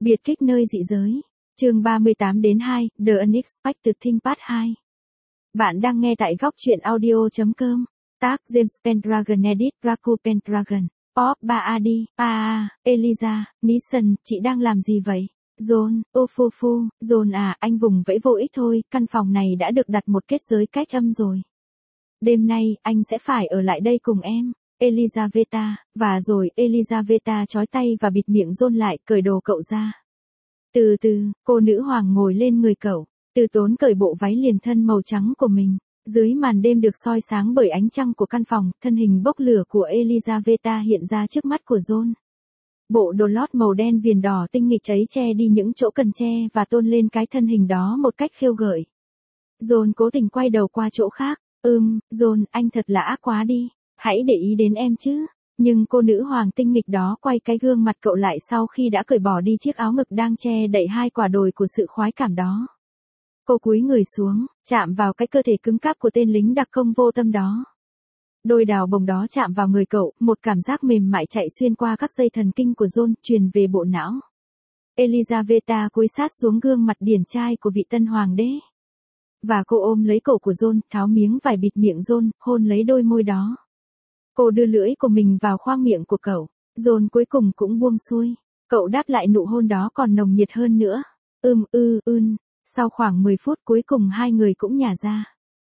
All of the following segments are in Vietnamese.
Biệt kích nơi dị giới. Chương 38-2, The Unexpected Thing Part 2. Bạn đang nghe tại góc truyện audio.com. Tác James Pendragon, edit Raku Pendragon. Pop Baadi, Eliza, Nissan, chị đang làm gì vậy? John, Ofufu, John à, anh vùng vẫy vô ích thôi, căn phòng này đã được đặt một kết giới cách âm rồi. Đêm nay, anh sẽ phải ở lại đây cùng em. Elizaveta, và rồi Elizaveta trói tay và bịt miệng John lại, cởi đồ cậu ra. Từ từ, cô nữ hoàng ngồi lên người cậu, từ tốn cởi bộ váy liền thân màu trắng của mình. Dưới màn đêm được soi sáng bởi ánh trăng của căn phòng, thân hình bốc lửa của Elizaveta hiện ra trước mắt của John. Bộ đồ lót màu đen viền đỏ tinh nghịch cháy che đi những chỗ cần che và tôn lên cái thân hình đó một cách khiêu gợi. John cố tình quay đầu qua chỗ khác. John, anh thật là ác quá đi. Hãy để ý đến em chứ. Nhưng cô nữ hoàng tinh nghịch đó quay cái gương mặt cậu lại sau khi đã cởi bỏ đi chiếc áo ngực đang che đậy hai quả đồi của sự khoái cảm đó. Cô cúi người xuống, chạm vào cái cơ thể cứng cáp của tên lính đặc công vô tâm đó. Đôi đào bồng đó chạm vào người cậu, một cảm giác mềm mại chạy xuyên qua các dây thần kinh của John, truyền về bộ não. Elizaveta cúi sát xuống gương mặt điển trai của vị tân hoàng đế. Và cô ôm lấy cổ của John, tháo miếng vải bịt miệng John, hôn lấy đôi môi đó. Cô đưa lưỡi của mình vào khoang miệng của cậu. John cuối cùng cũng buông xuôi. Cậu đáp lại nụ hôn đó còn nồng nhiệt hơn nữa. Sau khoảng 10 phút cuối cùng hai người cũng nhả ra.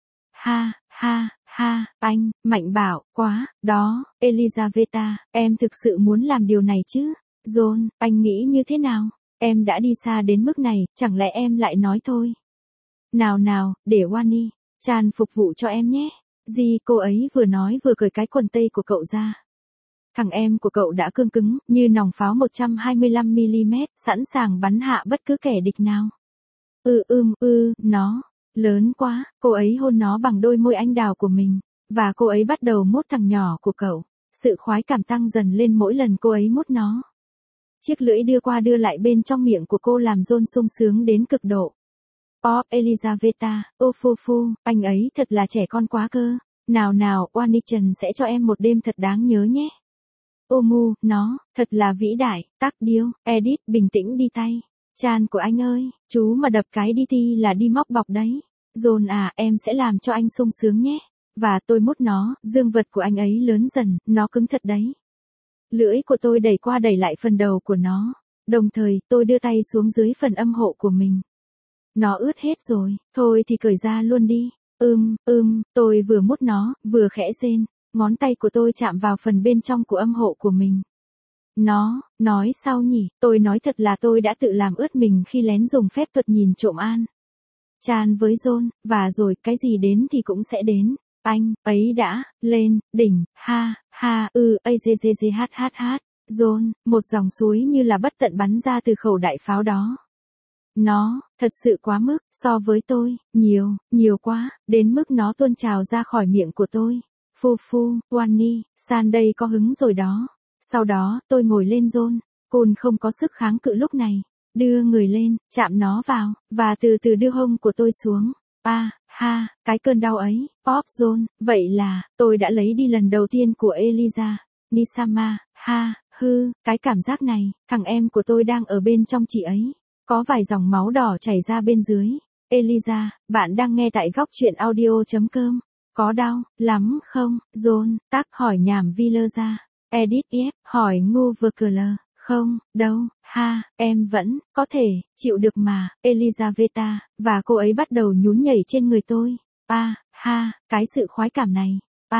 Anh, Mạnh bảo, quá, đó, Elizaveta, em thực sự muốn làm điều này chứ? John, anh nghĩ như thế nào? Em đã đi xa đến mức này, chẳng lẽ em lại nói thôi? Nào, để Wani, Chan phục vụ cho em nhé. Cô ấy vừa nói vừa cởi cái quần tây của cậu ra. Thằng em của cậu đã cương cứng, như nòng pháo 125mm, sẵn sàng bắn hạ bất cứ kẻ địch nào. Nó, lớn quá, cô ấy hôn nó bằng đôi môi anh đào của mình, và cô ấy bắt đầu mút thằng nhỏ của cậu. Sự khoái cảm tăng dần lên mỗi lần cô ấy mút nó. Chiếc lưỡi đưa qua đưa lại bên trong miệng của cô làm John sung sướng đến cực độ. Pop Elizaveta, Ofufu, anh ấy thật là trẻ con quá cơ. Nào, Wanichan sẽ cho em một đêm thật đáng nhớ nhé. Omu, nó, thật là vĩ đại, tác điêu, edit, bình tĩnh đi tay. Chan của anh ơi, chú mà đập cái đi ti là đi móc bọc đấy. John à, em sẽ làm cho anh sung sướng nhé. Và tôi mút nó, dương vật của anh ấy lớn dần, nó cứng thật đấy. Lưỡi của tôi đẩy qua đẩy lại phần đầu của nó. Đồng thời, tôi đưa tay xuống dưới phần âm hộ của mình. Nó ướt hết rồi, thôi thì cởi ra luôn đi. Tôi vừa mút nó, vừa khẽ rên, ngón tay của tôi chạm vào phần bên trong của âm hộ của mình. Nó, nói sao nhỉ, tôi nói thật là tôi đã tự làm ướt mình khi lén dùng phép thuật nhìn trộm An. Chan với John, và rồi cái gì đến thì cũng sẽ đến. Anh ấy đã lên đỉnh, John, một dòng suối như là bất tận bắn ra từ khẩu đại pháo đó. Nó, thật sự quá mức, so với tôi, nhiều quá, đến mức nó tuôn trào ra khỏi miệng của tôi. Wani, San đây có hứng rồi đó. Sau đó, tôi ngồi lên John, Côn không có sức kháng cự lúc này. Đưa người lên, chạm nó vào, và từ từ đưa hông của tôi xuống. Cái cơn đau ấy, Pop John, vậy là, tôi đã lấy đi lần đầu tiên của Eliza. Nisama, cái cảm giác này, thằng em của tôi đang ở bên trong chị ấy. Có vài dòng máu đỏ chảy ra bên dưới. Eliza, bạn đang nghe tại góc truyện audio.com. Có đau lắm không? John, tác hỏi nhảm Villerza. Edit F, hỏi ngu vừa cờ lờ. Không, đâu, em vẫn, có thể, chịu được mà, Elizaveta, và cô ấy bắt đầu nhún nhảy trên người tôi. Cái sự khoái cảm này.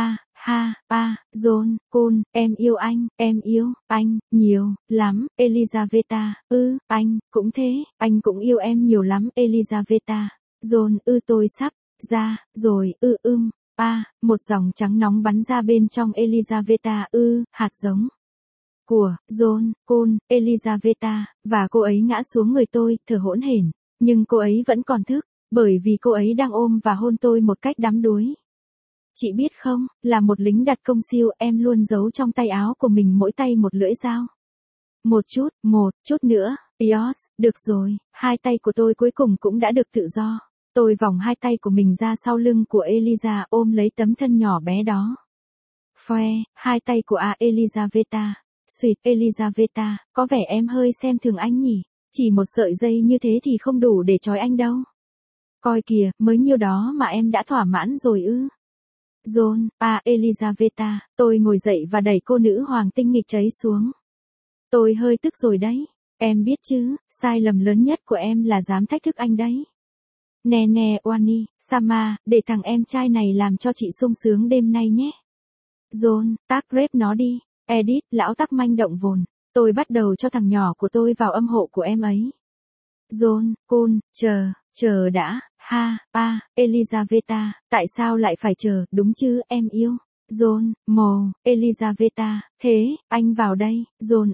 John, Côn, em yêu anh, nhiều, lắm, Elizaveta, anh, cũng thế, anh cũng yêu em nhiều lắm, Elizaveta. John, tôi sắp, ra, rồi, một dòng trắng nóng bắn ra bên trong Elizaveta, hạt giống. Của, John, Côn, Elizaveta, và cô ấy ngã xuống người tôi, thở hỗn hển, nhưng cô ấy vẫn còn thức, bởi vì cô ấy đang ôm và hôn tôi một cách đắm đuối. Chị biết không, là một lính đặc công siêu, em luôn giấu trong tay áo của mình mỗi tay một lưỡi dao. Một chút nữa, được rồi, hai tay của tôi cuối cùng cũng đã được tự do. Tôi vòng hai tay của mình ra sau lưng của Eliza ôm lấy tấm thân nhỏ bé đó. Hai tay của Elizaveta. Sweet Elizaveta, có vẻ em hơi xem thường anh nhỉ. Chỉ một sợi dây như thế thì không đủ để trói anh đâu. Coi kìa, mới nhiêu đó mà em đã thỏa mãn rồi ư. John, Elizaveta, tôi ngồi dậy và đẩy cô nữ hoàng tinh nghịch ấy xuống. Tôi hơi tức rồi đấy. Em biết chứ, sai lầm lớn nhất của em là dám thách thức anh đấy. Nè nè Wani, Sama, để thằng em trai này làm cho chị sung sướng đêm nay nhé. John, tác rep nó đi. Edith, lão tắc manh động vồn. Tôi bắt đầu cho thằng nhỏ của tôi vào âm hộ của em ấy. John, chờ đã, Elizaveta, tại sao lại phải chờ, đúng chứ, em yêu. John, Elizaveta, thế, anh vào đây, John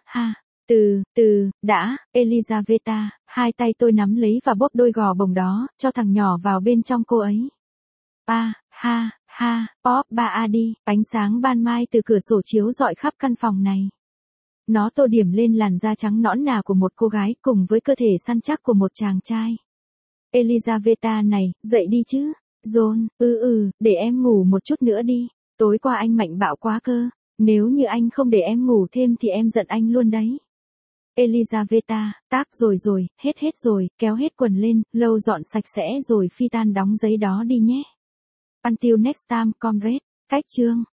đã, Elizaveta, hai tay tôi nắm lấy và bóp đôi gò bồng đó, cho thằng nhỏ vào bên trong cô ấy. Đi, ánh sáng ban mai từ cửa sổ chiếu rọi khắp căn phòng này. Nó tô điểm lên làn da trắng nõn nà của một cô gái cùng với cơ thể săn chắc của một chàng trai. Elizaveta này, dậy đi chứ. John, để em ngủ một chút nữa đi. Tối qua anh mạnh bạo quá cơ. Nếu như anh không để em ngủ thêm thì em giận anh luôn đấy. Elizaveta, tác rồi, hết rồi, kéo hết quần lên, lâu dọn sạch sẽ rồi phi tan đóng giấy đó đi nhé. Until next time, comrade. Cách chương.